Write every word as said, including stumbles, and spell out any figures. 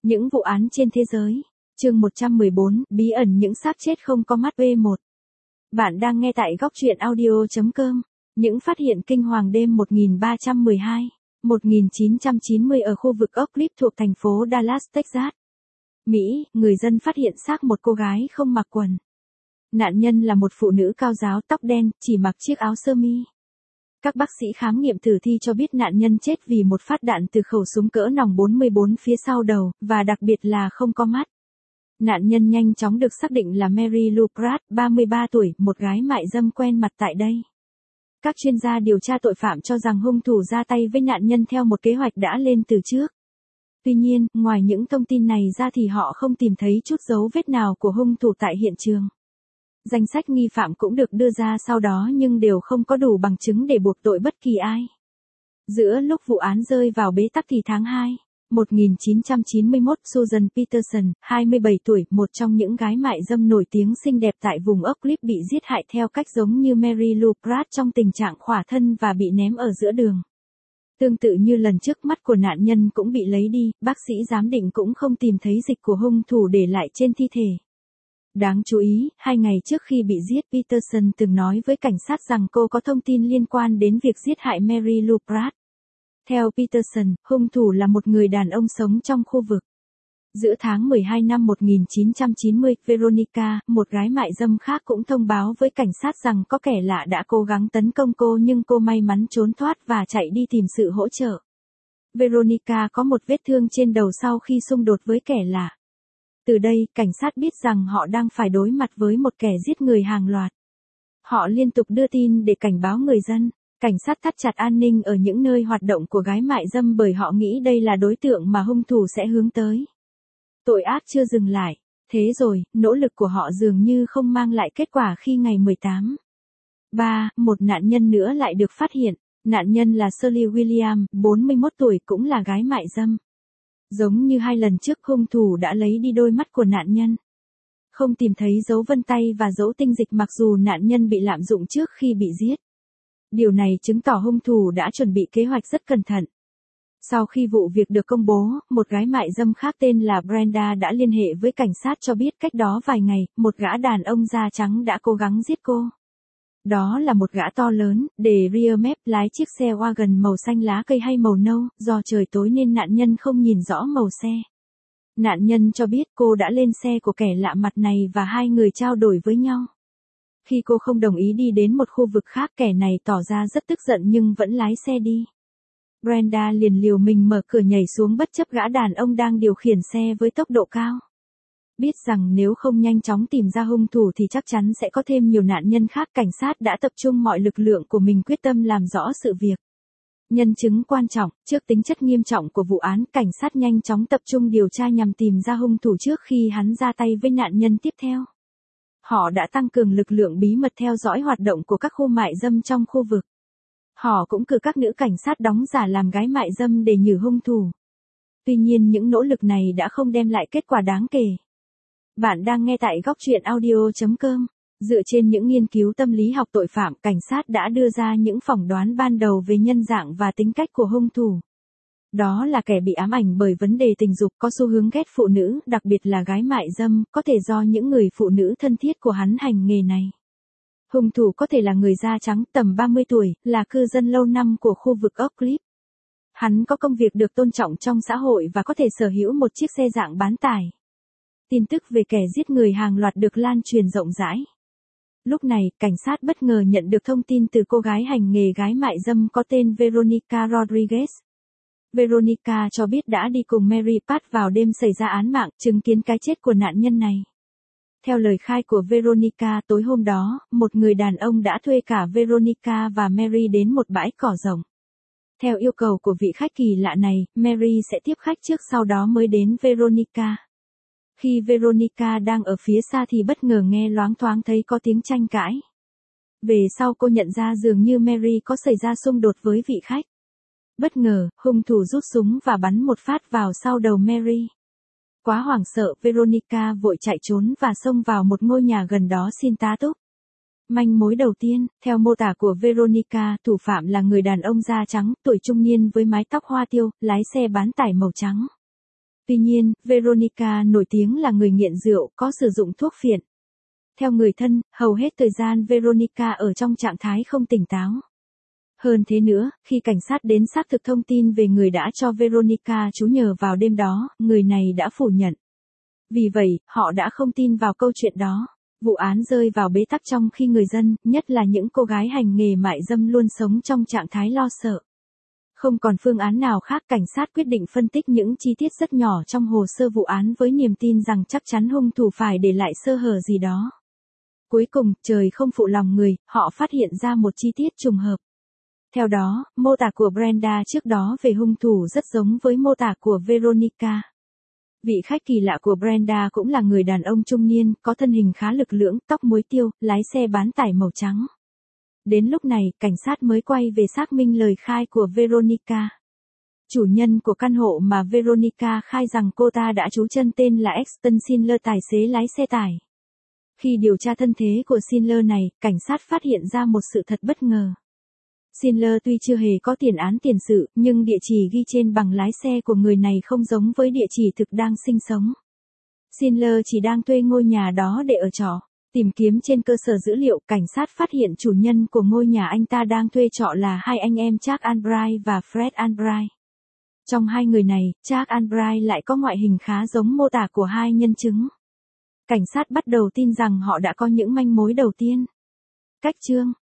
Những vụ án trên thế giới. Chương một trăm mười bốn, bí ẩn những xác chết không có mắt. V một. Bạn đang nghe tại góc truyện audio chấm com. Những phát hiện kinh hoàng đêm một nghìn ba trăm mười hai, một nghìn chín trăm chín mươi ở khu vực Oak Cliff thuộc thành phố Dallas, Texas. Mỹ, người dân phát hiện xác một cô gái không mặc quần. Nạn nhân là một phụ nữ cao ráo tóc đen, chỉ mặc chiếc áo sơ mi. Các bác sĩ khám nghiệm tử thi cho biết nạn nhân chết vì một phát đạn từ khẩu súng cỡ nòng bốn mươi bốn phía sau đầu, và đặc biệt là không có mắt. Nạn nhân nhanh chóng được xác định là Mary Lou Pratt, ba mươi ba tuổi, một gái mại dâm quen mặt tại đây. Các chuyên gia điều tra tội phạm cho rằng hung thủ ra tay với nạn nhân theo một kế hoạch đã lên từ trước. Tuy nhiên, ngoài những thông tin này ra thì họ không tìm thấy chút dấu vết nào của hung thủ tại hiện trường. Danh sách nghi phạm cũng được đưa ra sau đó nhưng đều không có đủ bằng chứng để buộc tội bất kỳ ai. Giữa lúc vụ án rơi vào bế tắc thì tháng hai, một nghìn chín trăm chín mươi mốt, Susan Peterson, hai mươi bảy tuổi, một trong những gái mại dâm nổi tiếng xinh đẹp tại vùng Oak Cliff bị giết hại theo cách giống như Mary Lou Pratt trong tình trạng khỏa thân và bị ném ở giữa đường. Tương tự như lần trước, mắt của nạn nhân cũng bị lấy đi, bác sĩ giám định cũng không tìm thấy dịch của hung thủ để lại trên thi thể. Đáng chú ý, hai ngày trước khi bị giết, Peterson từng nói với cảnh sát rằng cô có thông tin liên quan đến việc giết hại Mary Lou Pratt. Theo Peterson, hung thủ là một người đàn ông sống trong khu vực. Giữa tháng mười hai năm một nghìn chín trăm chín mươi, Veronica, một gái mại dâm khác cũng thông báo với cảnh sát rằng có kẻ lạ đã cố gắng tấn công cô nhưng cô may mắn trốn thoát và chạy đi tìm sự hỗ trợ. Veronica có một vết thương trên đầu sau khi xung đột với kẻ lạ. Từ đây, cảnh sát biết rằng họ đang phải đối mặt với một kẻ giết người hàng loạt. Họ liên tục đưa tin để cảnh báo người dân. Cảnh sát thắt chặt an ninh ở những nơi hoạt động của gái mại dâm bởi họ nghĩ đây là đối tượng mà hung thủ sẽ hướng tới. Tội ác chưa dừng lại. Thế rồi, nỗ lực của họ dường như không mang lại kết quả khi ngày mười tám tháng ba, một nạn nhân nữa lại được phát hiện. Nạn nhân là Shirley Williams, bốn mươi mốt tuổi, cũng là gái mại dâm. Giống như hai lần trước, hung thủ đã lấy đi đôi mắt của nạn nhân. Không tìm thấy dấu vân tay và dấu tinh dịch mặc dù nạn nhân bị lạm dụng trước khi bị giết. Điều này chứng tỏ hung thủ đã chuẩn bị kế hoạch rất cẩn thận. Sau khi vụ việc được công bố, một gái mại dâm khác tên là Brenda đã liên hệ với cảnh sát cho biết cách đó vài ngày, một gã đàn ông da trắng đã cố gắng giết cô. Đó là một gã to lớn, để rear map, lái chiếc xe wagon màu xanh lá cây hay màu nâu, do trời tối nên nạn nhân không nhìn rõ màu xe. Nạn nhân cho biết cô đã lên xe của kẻ lạ mặt này và hai người trao đổi với nhau. Khi cô không đồng ý đi đến một khu vực khác, kẻ này tỏ ra rất tức giận nhưng vẫn lái xe đi. Brenda liền liều mình mở cửa nhảy xuống bất chấp gã đàn ông đang điều khiển xe với tốc độ cao. Biết rằng nếu không nhanh chóng tìm ra hung thủ thì chắc chắn sẽ có thêm nhiều nạn nhân khác, cảnh sát đã tập trung mọi lực lượng của mình quyết tâm làm rõ sự việc. Nhân chứng quan trọng, trước tính chất nghiêm trọng của vụ án, cảnh sát nhanh chóng tập trung điều tra nhằm tìm ra hung thủ trước khi hắn ra tay với nạn nhân tiếp theo. Họ đã tăng cường lực lượng bí mật theo dõi hoạt động của các khu mại dâm trong khu vực. Họ cũng cử các nữ cảnh sát đóng giả làm gái mại dâm để nhử hung thủ. Tuy nhiên những nỗ lực này đã không đem lại kết quả đáng kể. Bạn đang nghe tại góc truyện audio chấm com. Dựa trên những nghiên cứu tâm lý học tội phạm, cảnh sát đã đưa ra những phỏng đoán ban đầu về nhân dạng và tính cách của hung thủ. Đó là kẻ bị ám ảnh bởi vấn đề tình dục, có xu hướng ghét phụ nữ, đặc biệt là gái mại dâm, có thể do những người phụ nữ thân thiết của hắn hành nghề này. Hung thủ có thể là người da trắng, tầm ba mươi tuổi, là cư dân lâu năm của khu vực Oak Cliff. Hắn có công việc được tôn trọng trong xã hội và có thể sở hữu một chiếc xe dạng bán tải. Tin tức về kẻ giết người hàng loạt được lan truyền rộng rãi. Lúc này, cảnh sát bất ngờ nhận được thông tin từ cô gái hành nghề gái mại dâm có tên Veronica Rodriguez. Veronica cho biết đã đi cùng Mary Pratt vào đêm xảy ra án mạng, chứng kiến cái chết của nạn nhân này. Theo lời khai của Veronica, tối hôm đó, một người đàn ông đã thuê cả Veronica và Mary đến một bãi cỏ rộng. Theo yêu cầu của vị khách kỳ lạ này, Mary sẽ tiếp khách trước sau đó mới đến Veronica. Khi Veronica đang ở phía xa thì bất ngờ nghe loáng thoáng thấy có tiếng tranh cãi. Về sau cô nhận ra dường như Mary có xảy ra xung đột với vị khách. Bất ngờ, hung thủ rút súng và bắn một phát vào sau đầu Mary. Quá hoảng sợ, Veronica vội chạy trốn và xông vào một ngôi nhà gần đó xin tá túc. Manh mối đầu tiên, theo mô tả của Veronica, thủ phạm là người đàn ông da trắng, tuổi trung niên với mái tóc hoa tiêu, lái xe bán tải màu trắng. Tuy nhiên, Veronica nổi tiếng là người nghiện rượu, có sử dụng thuốc phiện. Theo người thân, hầu hết thời gian Veronica ở trong trạng thái không tỉnh táo. Hơn thế nữa, khi cảnh sát đến xác thực thông tin về người đã cho Veronica trú nhờ vào đêm đó, người này đã phủ nhận. Vì vậy, họ đã không tin vào câu chuyện đó. Vụ án rơi vào bế tắc trong khi người dân, nhất là những cô gái hành nghề mại dâm luôn sống trong trạng thái lo sợ. Không còn phương án nào khác, cảnh sát quyết định phân tích những chi tiết rất nhỏ trong hồ sơ vụ án với niềm tin rằng chắc chắn hung thủ phải để lại sơ hở gì đó. Cuối cùng, trời không phụ lòng người, họ phát hiện ra một chi tiết trùng hợp. Theo đó, mô tả của Brenda trước đó về hung thủ rất giống với mô tả của Veronica. Vị khách kỳ lạ của Brenda cũng là người đàn ông trung niên, có thân hình khá lực lưỡng, tóc muối tiêu, lái xe bán tải màu trắng. Đến lúc này, cảnh sát mới quay về xác minh lời khai của Veronica. Chủ nhân của căn hộ mà Veronica khai rằng cô ta đã trú chân tên là Exton Sinler, tài xế lái xe tải. Khi điều tra thân thế của Sinler này, cảnh sát phát hiện ra một sự thật bất ngờ. Sinler tuy chưa hề có tiền án tiền sự, nhưng địa chỉ ghi trên bằng lái xe của người này không giống với địa chỉ thực đang sinh sống. Sinler chỉ đang thuê ngôi nhà đó để ở trọ. Tìm kiếm trên cơ sở dữ liệu, cảnh sát phát hiện chủ nhân của ngôi nhà anh ta đang thuê trọ là hai anh em Charles Albright và Fred Albright. Trong hai người này, Charles Albright lại có ngoại hình khá giống mô tả của hai nhân chứng. Cảnh sát bắt đầu tin rằng họ đã có những manh mối đầu tiên. Cách chương